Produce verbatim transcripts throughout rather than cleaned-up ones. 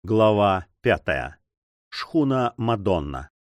Глава пятая. Шхуна Мадонна.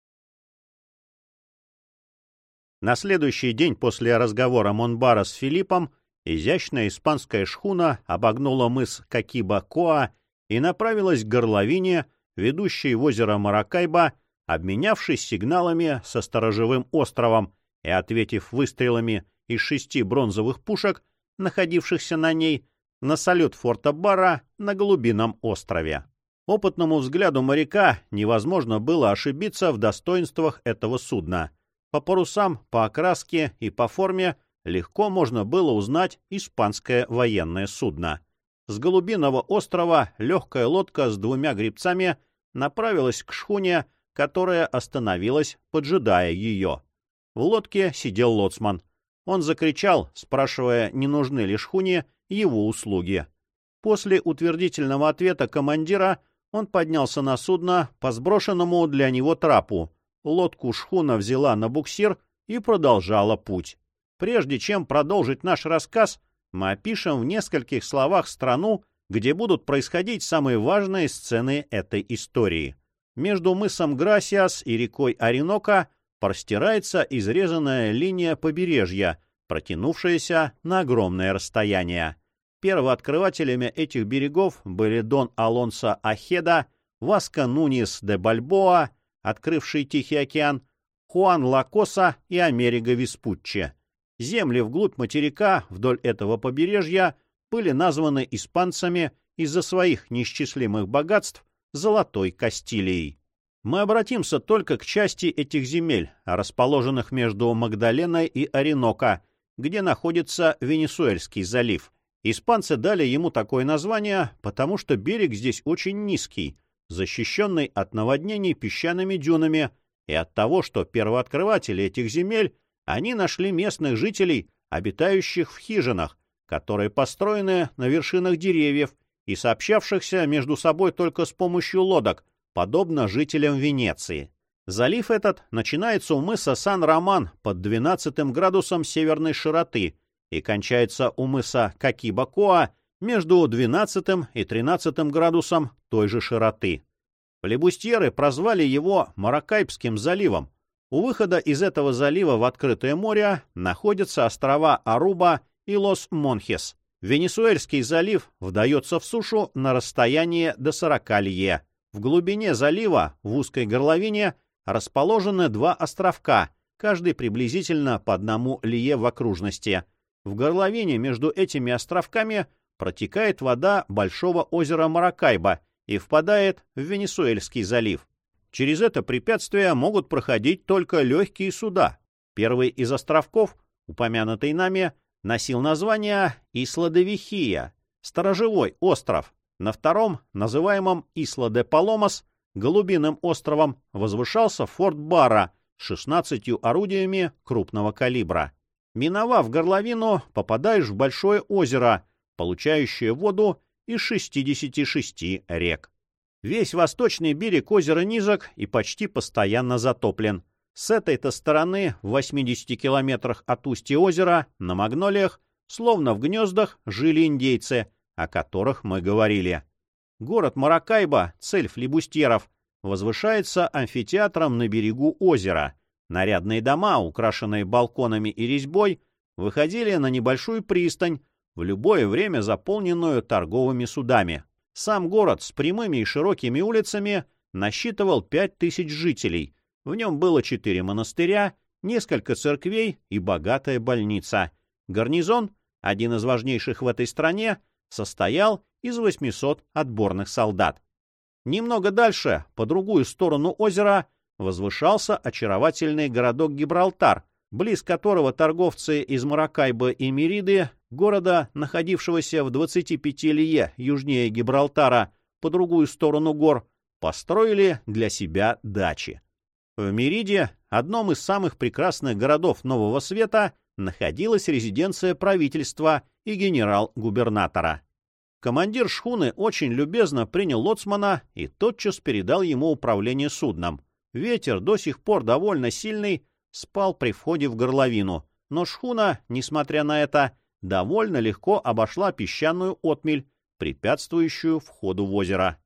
На следующий день после разговора Монбара с Филиппом изящная испанская шхуна обогнула мыс Кокиба-Коа и направилась к горловине, ведущей в озеро Маракайбо, обменявшись сигналами со сторожевым островом и ответив выстрелами из шести бронзовых пушек, находившихся на ней, на салют форта Барра на Голубином острове. Опытному взгляду моряка невозможно было ошибиться в достоинствах этого судна. По парусам, по окраске и по форме легко можно было узнать испанское военное судно. С Голубиного острова легкая лодка с двумя гребцами направилась к шхуне, которая остановилась, поджидая ее. В лодке сидел лоцман. Он закричал, спрашивая, не нужны ли шхуне его услуги. После утвердительного ответа командира он поднялся на судно по сброшенному для него трапу. Лодку шхуна взяла на буксир и продолжала путь. Прежде чем продолжить наш рассказ, мы опишем в нескольких словах страну, где будут происходить самые важные сцены этой истории. Между мысом Грасиас и рекой Ориноко простирается изрезанная линия побережья, протянувшаяся на огромное расстояние. Первооткрывателями этих берегов были Дон Алонсо Охеда, Васко Нуньес де Бальбоа, открывший Тихий океан, Хуан Лакоса и Америго Веспуччи. Земли вглубь материка вдоль этого побережья были названы испанцами из-за своих неисчислимых богатств золотой Кастилией. Мы обратимся только к части этих земель, расположенных между Магдаленой и Ориноко, где находится Венесуэльский залив. Испанцы дали ему такое название, потому что берег здесь очень низкий, защищенный от наводнений песчаными дюнами, и от того, что первооткрыватели этих земель, они нашли местных жителей, обитающих в хижинах, которые построены на вершинах деревьев и сообщавшихся между собой только с помощью лодок, подобно жителям Венеции. Залив этот начинается у мыса Сан-Роман под двенадцатым градусом северной широты и кончается у мыса Кокиба-Коа между двенадцатым и тринадцатым градусом той же широты. Флебустьеры прозвали его Маракайбским заливом. У выхода из этого залива в открытое море находятся острова Аруба и Лос-Монхес. Венесуэльский залив вдается в сушу на расстоянии до сорока лье. В глубине залива, в узкой горловине, расположены два островка, каждый приблизительно по одному лье в окружности. В горловине между этими островками протекает вода большого озера Маракайбо и впадает в Венесуэльский залив. Через это препятствие могут проходить только легкие суда. Первый из островков, упомянутый нами, носил название Исла-де-Вихия, сторожевой остров. На втором, называемом Исла-де-Паломас, Голубиным островом, возвышался форт Барра с шестнадцатью орудиями крупного калибра. Миновав горловину, попадаешь в большое озеро, получающее воду из шестидесяти шести рек. Весь восточный берег озера низок и почти постоянно затоплен. С этой-то стороны, в восьмидесяти километрах от устья озера, на Магнолиях, словно в гнездах, жили индейцы, о которых мы говорили. Город Маракайбо, цель флибустьеров, возвышается амфитеатром на берегу озера. Нарядные дома, украшенные балконами и резьбой, выходили на небольшую пристань, в любое время заполненную торговыми судами. Сам город с прямыми и широкими улицами насчитывал пять тысяч жителей. В нем было четыре монастыря, несколько церквей и богатая больница. Гарнизон, один из важнейших в этой стране, состоял из восьмисот отборных солдат. Немного дальше, по другую сторону озера, возвышался очаровательный городок Гибралтар, близ которого торговцы из Маракайбо и Мериды, города, находившегося в двадцати пяти лье южнее Гибралтара, по другую сторону гор, построили для себя дачи. В Мериде, одном из самых прекрасных городов Нового Света, находилась резиденция правительства и генерал-губернатора. Командир шхуны очень любезно принял лоцмана и тотчас передал ему управление судном. Ветер, до сих пор довольно сильный, спал при входе в горловину, но шхуна, несмотря на это, довольно легко обошла песчаную отмель, препятствующую входу в озеро.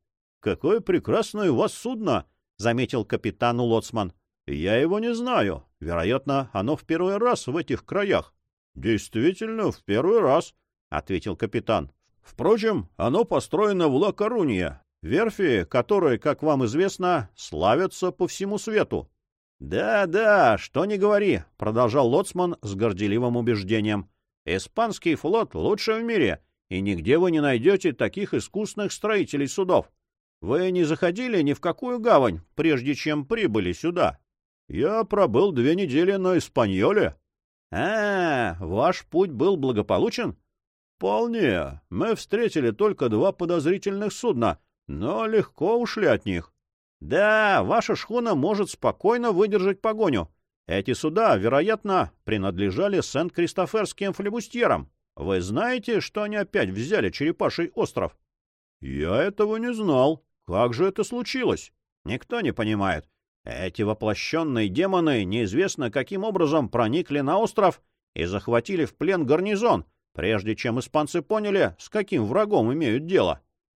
какое прекрасное у вас судно! — заметил капитану лоцман. — Я его не знаю. Вероятно, оно в первый раз в этих краях. — Действительно, в первый раз, — ответил капитан. — Впрочем, оно построено в Ла-Корунье, верфи, которые, как вам известно, славятся по всему свету. «Да, да, что ни говори», — продолжал лоцман с горделивым убеждением. «Испанский флот лучший в мире, и нигде вы не найдете таких искусных строителей судов. Вы не заходили ни в какую гавань, прежде чем прибыли сюда?» «Я пробыл две недели на Испаньоле». «А, ваш путь был благополучен?» «Вполне. Мы встретили только два подозрительных судна, но легко ушли от них». «Да, ваша шхуна может спокойно выдержать погоню. Эти суда, вероятно, принадлежали Сент-Кристоферским флебустьерам. Вы знаете, что они опять взяли Черепаший остров?» «Я этого не знал. Как же это случилось?» «Никто не понимает. Эти воплощенные демоны неизвестно каким образом проникли на остров и захватили в плен гарнизон, прежде чем испанцы поняли, с каким врагом имеют дело».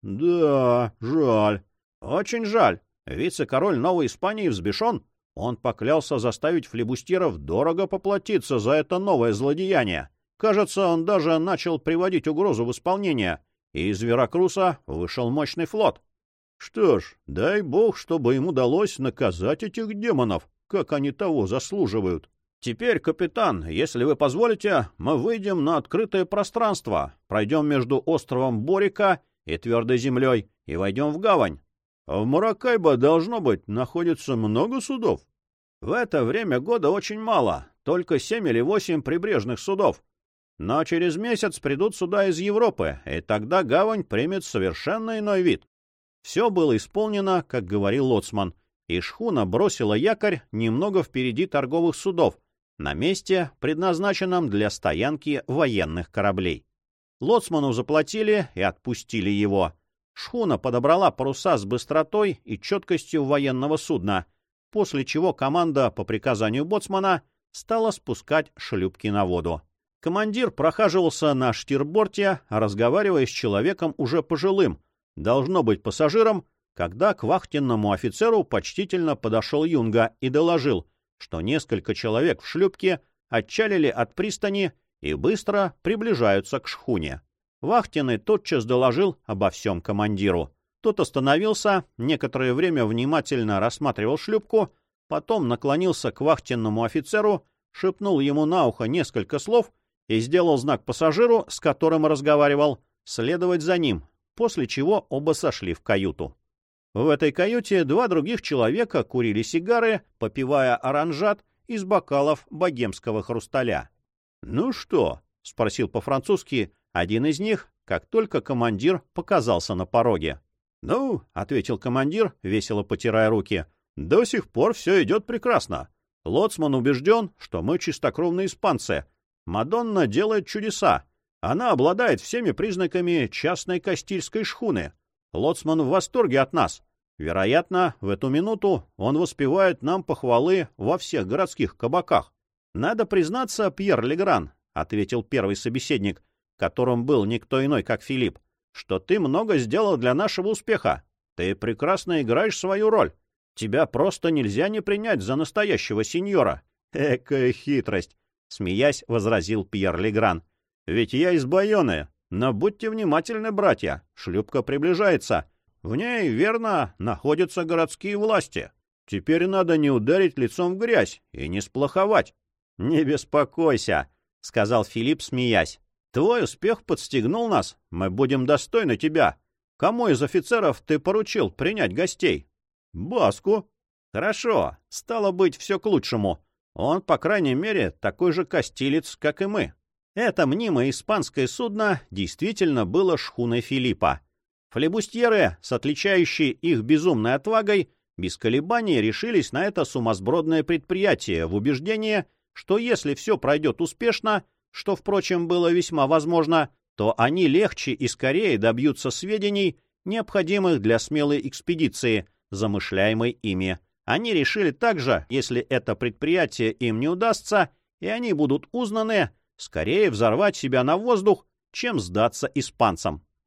«Да, жаль». «Очень жаль. Вице-король Новой Испании взбешен. Он поклялся заставить флебустьеров дорого поплатиться за это новое злодеяние. Кажется, он даже начал приводить угрозу в исполнение, и из Веракруса вышел мощный флот. Что ж, дай бог, чтобы им удалось наказать этих демонов, как они того заслуживают. Теперь, капитан, если вы позволите, мы выйдем на открытое пространство, пройдем между островом Борика и твердой землей и войдем в гавань. А в Маракайбо, должно быть, находится много судов. В это время года очень мало, только семь или восемь прибрежных судов. Но через месяц придут суда из Европы, и тогда гавань примет совершенно иной вид. Все было исполнено, как говорил лоцман, и шхуна бросила якорь немного впереди торговых судов, на месте, предназначенном для стоянки военных кораблей. Лоцману заплатили и отпустили его. Шхуна подобрала паруса с быстротой и четкостью военного судна, после чего команда по приказанию боцмана стала спускать шлюпки на воду. Командир прохаживался на штирборте, разговаривая с человеком уже пожилым, должно быть пассажиром, когда к вахтенному офицеру почтительно подошел юнга и доложил, что несколько человек в шлюпке отчалили от пристани и быстро приближаются к шхуне. Вахтенный тотчас доложил обо всем командиру. Тот остановился, некоторое время внимательно рассматривал шлюпку, потом наклонился к вахтенному офицеру, шепнул ему на ухо несколько слов и сделал знак пассажиру, с которым разговаривал, следовать за ним, после чего оба сошли в каюту. В этой каюте два других человека курили сигары, попивая оранжат из бокалов богемского хрусталя. «Ну что?» — спросил по-французски один из них, как только командир показался на пороге. «Ну», — ответил командир, весело потирая руки, — «до сих пор все идет прекрасно. Лоцман убежден, что мы чистокровные испанцы. Мадонна делает чудеса. Она обладает всеми признаками частной кастильской шхуны. Лоцман в восторге от нас. Вероятно, в эту минуту он воспевает нам похвалы во всех городских кабаках». «Надо признаться, Пьер Легран», — ответил первый собеседник, которым был никто иной, как Филипп, что ты много сделал для нашего успеха. Ты прекрасно играешь свою роль. Тебя просто нельзя не принять за настоящего сеньора. Экая хитрость, — смеясь, возразил Пьер Легран. Ведь я из Байоны, но будьте внимательны, братья, шлюпка приближается. В ней, верно, находятся городские власти. Теперь надо не ударить лицом в грязь и не сплоховать. — Не беспокойся, — сказал Филипп, смеясь. Твой успех подстегнул нас, мы будем достойны тебя. Кому из офицеров ты поручил принять гостей? Баску. Хорошо, стало быть, все к лучшему. Он, по крайней мере, такой же кастилец, как и мы. Это мнимое испанское судно действительно было шхуной Филиппа. Флебустьеры, с отличающей их безумной отвагой, без колебаний решились на это сумасбродное предприятие в убеждении, что если все пройдет успешно, что, впрочем, было весьма возможно, то они легче и скорее добьются сведений, необходимых для смелой экспедиции, замышляемой ими. Они решили также, если это предприятие им не удастся, и они будут узнаны, скорее взорвать себя на воздух, чем сдаться испанцам.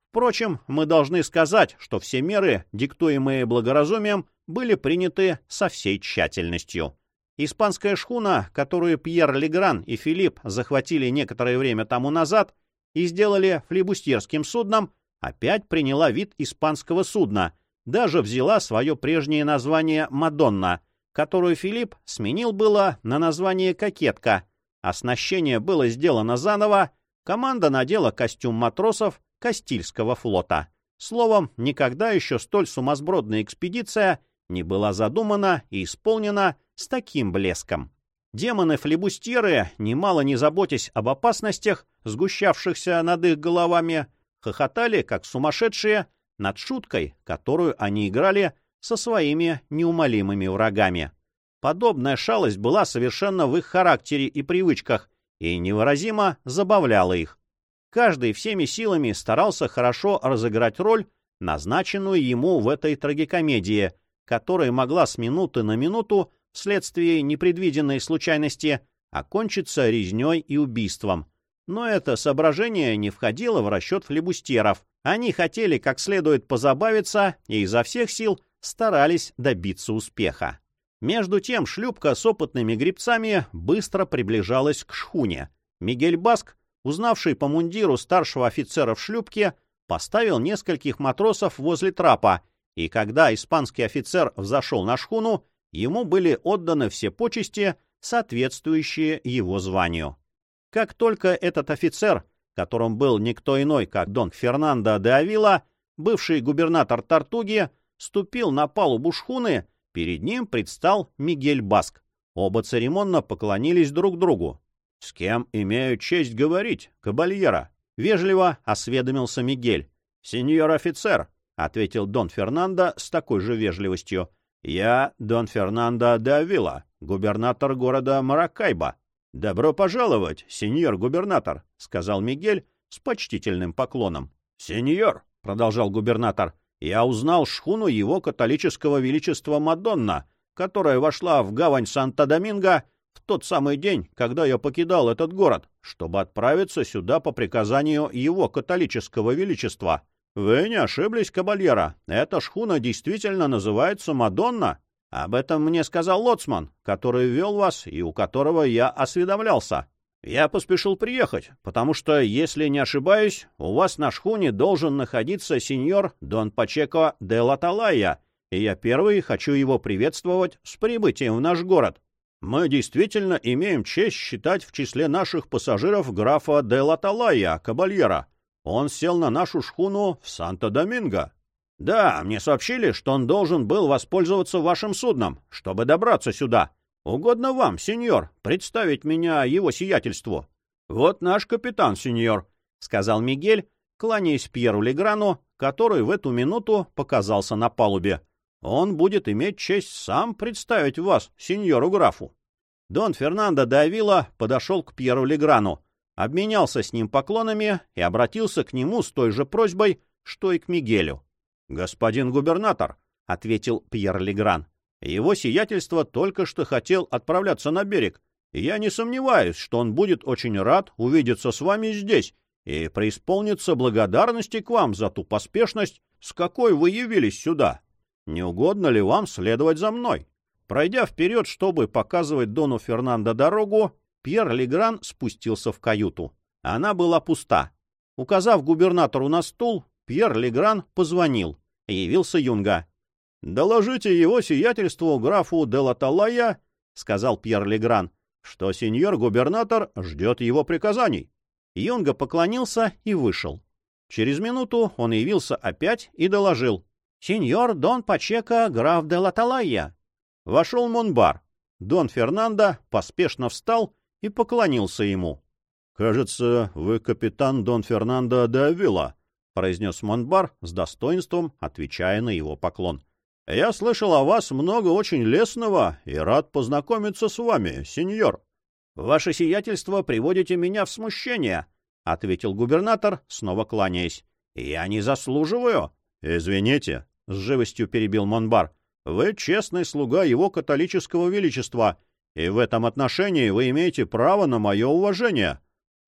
Впрочем, мы должны сказать, что все меры, диктуемые благоразумием, были приняты со всей тщательностью. Испанская шхуна, которую Пьер Легран и Филипп захватили некоторое время тому назад и сделали флибустьерским судном, опять приняла вид испанского судна, даже взяла свое прежнее название «Мадонна», которую Филипп сменил было на название «Кокетка». Оснащение было сделано заново, команда надела костюм матросов Кастильского флота. Словом, никогда еще столь сумасбродная экспедиция не была задумана и исполнена с таким блеском. Демоны-флибустьеры, немало не заботясь об опасностях, сгущавшихся над их головами, хохотали, как сумасшедшие, над шуткой, которую они играли со своими неумолимыми врагами. Подобная шалость была совершенно в их характере и привычках и невыразимо забавляла их. Каждый всеми силами старался хорошо разыграть роль, назначенную ему в этой трагикомедии, которая могла с минуты на минуту, вследствие непредвиденной случайности, окончиться резней и убийством. Но это соображение не входило в расчет флибустьеров. Они хотели как следует позабавиться и изо всех сил старались добиться успеха. Между тем шлюпка с опытными гребцами быстро приближалась к шхуне. Мигель Баск, узнавший по мундиру старшего офицера в шлюпке, поставил нескольких матросов возле трапа, и когда испанский офицер взошел на шхуну, ему были отданы все почести, соответствующие его званию. Как только этот офицер, которым был никто иной, как Дон Фернандо де Авила, бывший губернатор Тортуги, ступил на палубу шхуны, перед ним предстал Мигель Баск. Оба церемонно поклонились друг другу. — С кем имею честь говорить, кабальера? — вежливо осведомился Мигель. — Сеньор офицер, — ответил Дон Фернандо с такой же вежливостью. — Я Дон Фернандо де Авила, губернатор города Маракайбо. — Добро пожаловать, сеньор губернатор, — сказал Мигель с почтительным поклоном. — Сеньор, — продолжал губернатор, — я узнал шхуну его католического величества Мадонна, которая вошла в гавань Санто-Доминго в тот самый день, когда я покидал этот город, чтобы отправиться сюда по приказанию его католического величества. Вы не ошиблись, кабальера, эта шхуна действительно называется Мадонна. Об этом мне сказал лоцман, который вел вас и у которого я осведомлялся. Я поспешил приехать, потому что, если не ошибаюсь, у вас на шхуне должен находиться сеньор Дон Пачеко де Латалайя, и я первый хочу его приветствовать с прибытием в наш город. Мы действительно имеем честь считать в числе наших пассажиров графа де Латалайя, кабальера. Он сел на нашу шхуну в Санто-Доминго. Да, мне сообщили, что он должен был воспользоваться вашим судном, чтобы добраться сюда. Угодно вам, сеньор, представить меня его сиятельству. Вот наш капитан, сеньор, — сказал Мигель, кланяясь Пьеру Леграну, который в эту минуту показался на палубе. Он будет иметь честь сам представить вас, сеньору графу. Дон Фернандо де Авила подошел к Пьеру Леграну, обменялся с ним поклонами и обратился к нему с той же просьбой, что и к Мигелю. — Господин губернатор, — ответил Пьер Легран, — его сиятельство только что хотел отправляться на берег, и я не сомневаюсь, что он будет очень рад увидеться с вами здесь и преисполнится благодарности к вам за ту поспешность, с какой вы явились сюда. Не угодно ли вам следовать за мной? Пройдя вперед, чтобы показывать Дону Фернандо дорогу, Пьер Легран спустился в каюту. Она была пуста. Указав губернатору на стул, Пьер Легран позвонил. Явился Юнга. — Доложите его сиятельству графу де Латалайя, — сказал Пьер Легран, — что сеньор-губернатор ждет его приказаний. Юнга поклонился и вышел. Через минуту он явился опять и доложил. — Сеньор Дон Пачеко, граф де Латалайя. Вошел Монбар. Дон Фернандо поспешно встал и поклонился ему. — Кажется, вы капитан Дон Фернандо де Авила, — произнес Монбар с достоинством, отвечая на его поклон. — Я слышал о вас много очень лестного и рад познакомиться с вами, сеньор. — Ваше сиятельство приводите меня в смущение, — ответил губернатор, снова кланяясь. — Я не заслуживаю. — Извините, — с живостью перебил Монбар. — Вы честный слуга его католического величества, и в этом отношении вы имеете право на мое уважение.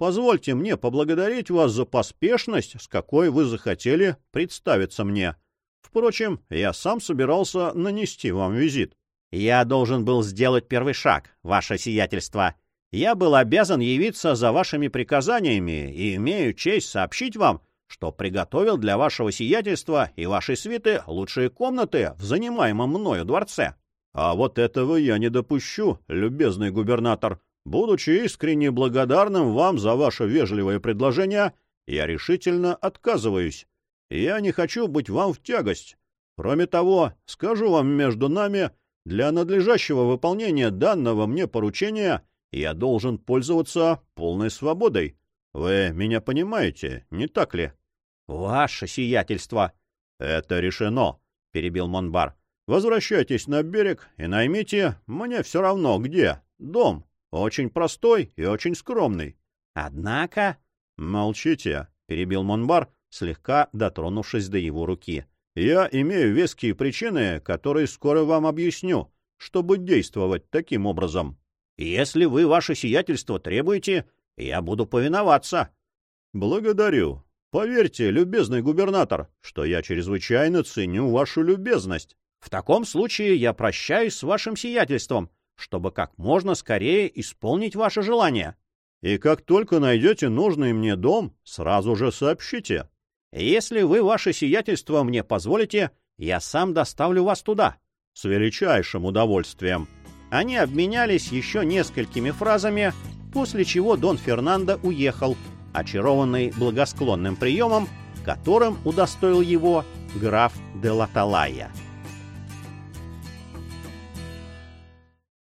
позвольте мне поблагодарить вас за поспешность, с какой вы захотели представиться мне. Впрочем, я сам собирался нанести вам визит. Я должен был сделать первый шаг, ваше сиятельство. Я был обязан явиться за вашими приказаниями и имею честь сообщить вам, что приготовил для вашего сиятельства и вашей свиты лучшие комнаты в занимаемом мною дворце. А вот этого я не допущу, любезный губернатор. Будучи искренне благодарным вам за ваше вежливое предложение, я решительно отказываюсь. Я не хочу быть вам в тягость. Кроме того, скажу вам между нами, для надлежащего выполнения данного мне поручения я должен пользоваться полной свободой. Вы меня понимаете, не так ли? — Ваше сиятельство! — Это решено, — перебил Монбар. — Возвращайтесь на берег и наймите, мне все равно где, дом, очень простой и очень скромный. — Однако... — Молчите, — перебил Монбар, слегка дотронувшись до его руки. — Я имею веские причины, которые скоро вам объясню, чтобы действовать таким образом. — Если вы, ваше сиятельство, требуете, я буду повиноваться. — Благодарю. Поверьте, любезный губернатор, что я чрезвычайно ценю вашу любезность. В таком случае я прощаюсь с вашим сиятельством, чтобы как можно скорее исполнить ваше желание. И как только найдете нужный мне дом, сразу же сообщите. Если вы, ваше сиятельство, мне позволите, я сам доставлю вас туда. С величайшим удовольствием. Они обменялись еще несколькими фразами, после чего Дон Фернандо уехал, очарованный благосклонным приемом, которым удостоил его граф де Латалайя.